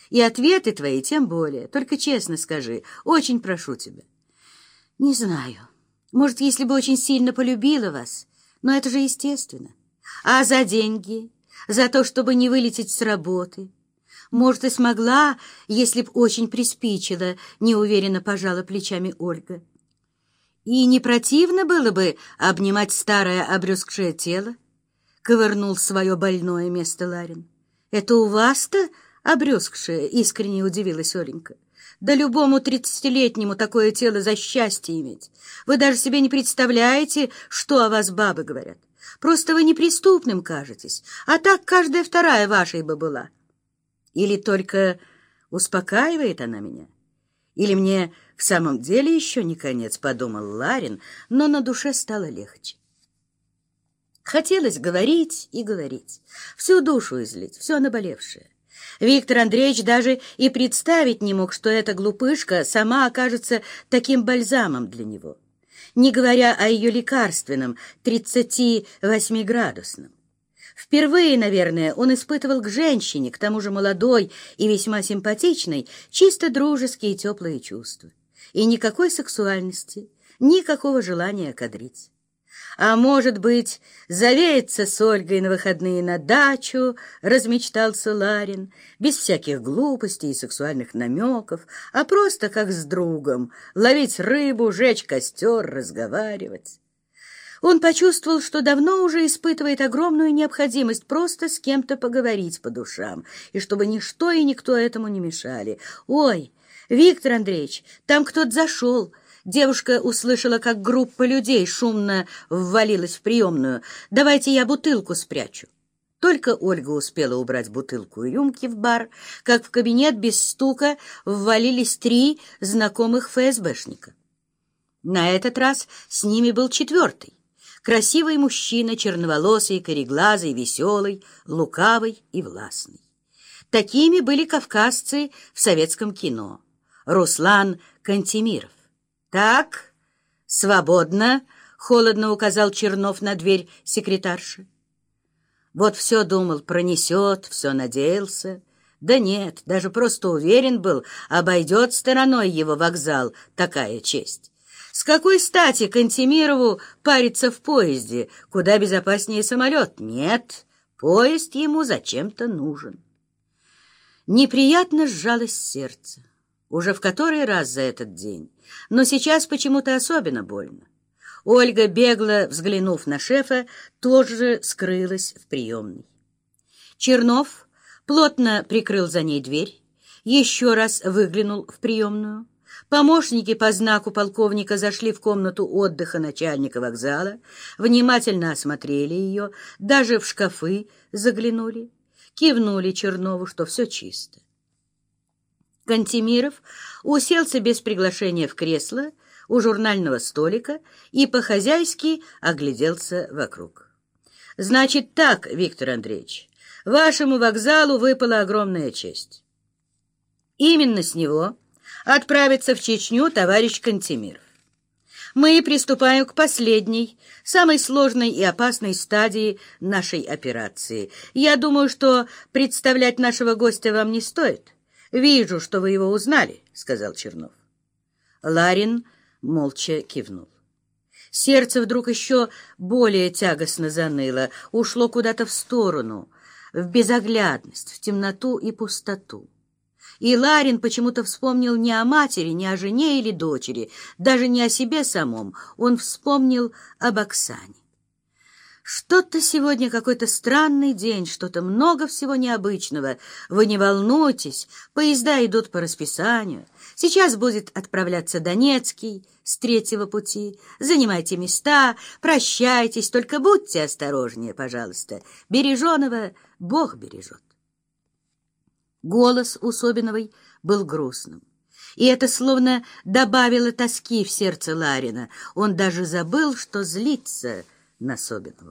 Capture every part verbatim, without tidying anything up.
И ответы твои тем более. Только честно скажи, очень прошу тебя. Не знаю. Может, если бы очень сильно полюбила вас, но это же естественно. А за деньги, за то, чтобы не вылететь с работы? Может, и смогла, если б очень приспичило, неуверенно пожала плечами Ольга. И не противно было бы обнимать старое обрюзгшее тело? Ковырнул свое больное место Ларин. Это у вас-то обрюзгшее? Искренне удивилась Оленька. Да любому тридцатилетнему такое тело за счастье иметь. Вы даже себе не представляете, что о вас бабы говорят. Просто вы неприступным кажетесь, а так каждая вторая вашей бы была. Или только успокаивает она меня? Или мне в самом деле еще не конец, подумал Ларин, но на душе стало легче. Хотелось говорить и говорить, всю душу излить, все наболевшее. Виктор Андреевич даже и представить не мог, что эта глупышка сама окажется таким бальзамом для него, не говоря о ее лекарственном тридцативосьмиградусном. Впервые, наверное, он испытывал к женщине, к тому же молодой и весьма симпатичной, чисто дружеские и теплые чувства. И никакой сексуальности, никакого желания кадрить. А может быть, завеется с Ольгой на выходные на дачу, размечтался Ларин, без всяких глупостей и сексуальных намеков, а просто как с другом, ловить рыбу, жечь костер, разговаривать. Он почувствовал, что давно уже испытывает огромную необходимость просто с кем-то поговорить по душам, и чтобы ничто и никто этому не мешали. «Ой, Виктор Андреевич, там кто-то зашел!» Девушка услышала, как группа людей шумно ввалилась в приемную. «Давайте я бутылку спрячу». Только Ольга успела убрать бутылку и рюмки в бар, как в кабинет без стука ввалились три знакомых ФСБшника. На этот раз с ними был четвертый. Красивый мужчина, черноволосый, кореглазый, веселый, лукавый и властный. Такими были кавказцы в советском кино. Руслан Кантемиров. «Так, свободно», — холодно указал Чернов на дверь секретарши. Вот все думал, пронесет, все надеялся. Да нет, даже просто уверен был, обойдет стороной его вокзал такая честь. С какой стати Кантемирову париться в поезде, куда безопаснее самолет? Нет, поезд ему зачем-то нужен. Неприятно сжалось сердце. Уже в который раз за этот день, но сейчас почему-то особенно больно. Ольга, бегло взглянув на шефа, тоже скрылась в приемной. Чернов плотно прикрыл за ней дверь, еще раз выглянул в приемную. Помощники по знаку полковника зашли в комнату отдыха начальника вокзала, внимательно осмотрели ее, даже в шкафы заглянули, кивнули Чернову, что все чисто. Кантемиров уселся без приглашения в кресло у журнального столика и по-хозяйски огляделся вокруг. «Значит так, Виктор Андреевич, вашему вокзалу выпала огромная честь. Именно с него отправится в Чечню товарищ Кантемиров. Мы приступаем к последней, самой сложной и опасной стадии нашей операции. Я думаю, что представлять нашего гостя вам не стоит. «Вижу, что вы его узнали», — сказал Чернов. Ларин молча кивнул. Сердце вдруг еще более тягостно заныло, ушло куда-то в сторону, в безоглядность, в темноту и пустоту. И Ларин почему-то вспомнил не о матери, не о жене или дочери, даже не о себе самом, он вспомнил об Оксане. Что-то сегодня какой-то странный день, что-то много всего необычного. Вы не волнуйтесь, поезда идут по расписанию. Сейчас будет отправляться Донецкий с третьего пути. Занимайте места, прощайтесь, только будьте осторожнее, пожалуйста. Береженого Бог бережет. Голос у Собиновой был грустным, и это словно добавило тоски в сердце Ларина. Он даже забыл, что злится на Собинову.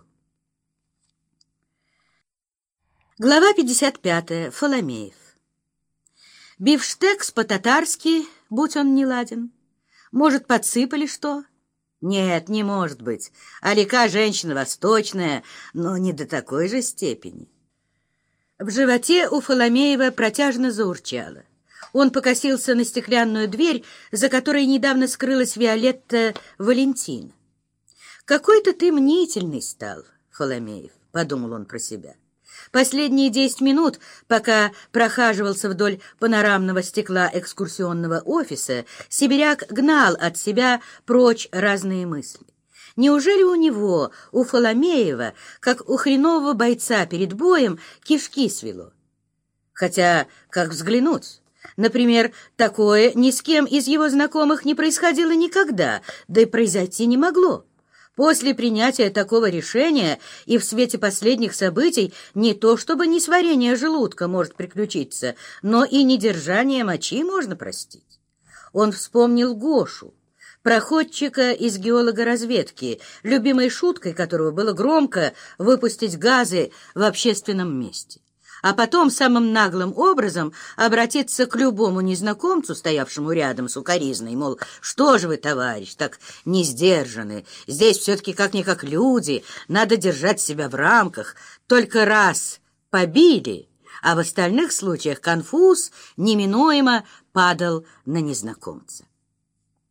Глава пятьдесят пятая. Фоломеев. Бифштекс по-татарски, будь он не ладен. Может, подсыпали что? Нет, не может быть. Алика женщина восточная, но не до такой же степени. В животе у Фоломеева протяжно заурчало. Он покосился на стеклянную дверь, за которой недавно скрылась Виолетта Валентина. «Какой-то ты мнительный стал, Фоломеев», — подумал он про себя. Последние десять минут, пока прохаживался вдоль панорамного стекла экскурсионного офиса, сибиряк гнал от себя прочь разные мысли. Неужели у него, у Фоломеева, как у хренового бойца перед боем, кишки свело? Хотя, как взглянуть? Например, такое ни с кем из его знакомых не происходило никогда, да и произойти не могло. После принятия такого решения и в свете последних событий не то чтобы несварение желудка может приключиться, но и недержание мочи можно простить. Он вспомнил Гошу, проходчика из геологоразведки, любимой шуткой которого было громко выпустить газы в общественном месте, а потом самым наглым образом обратиться к любому незнакомцу, стоявшему рядом с укоризной, мол, что же вы, товарищ, так не сдержаны, здесь все-таки как-никак люди, надо держать себя в рамках, только раз побили, а в остальных случаях конфуз неминуемо падал на незнакомца.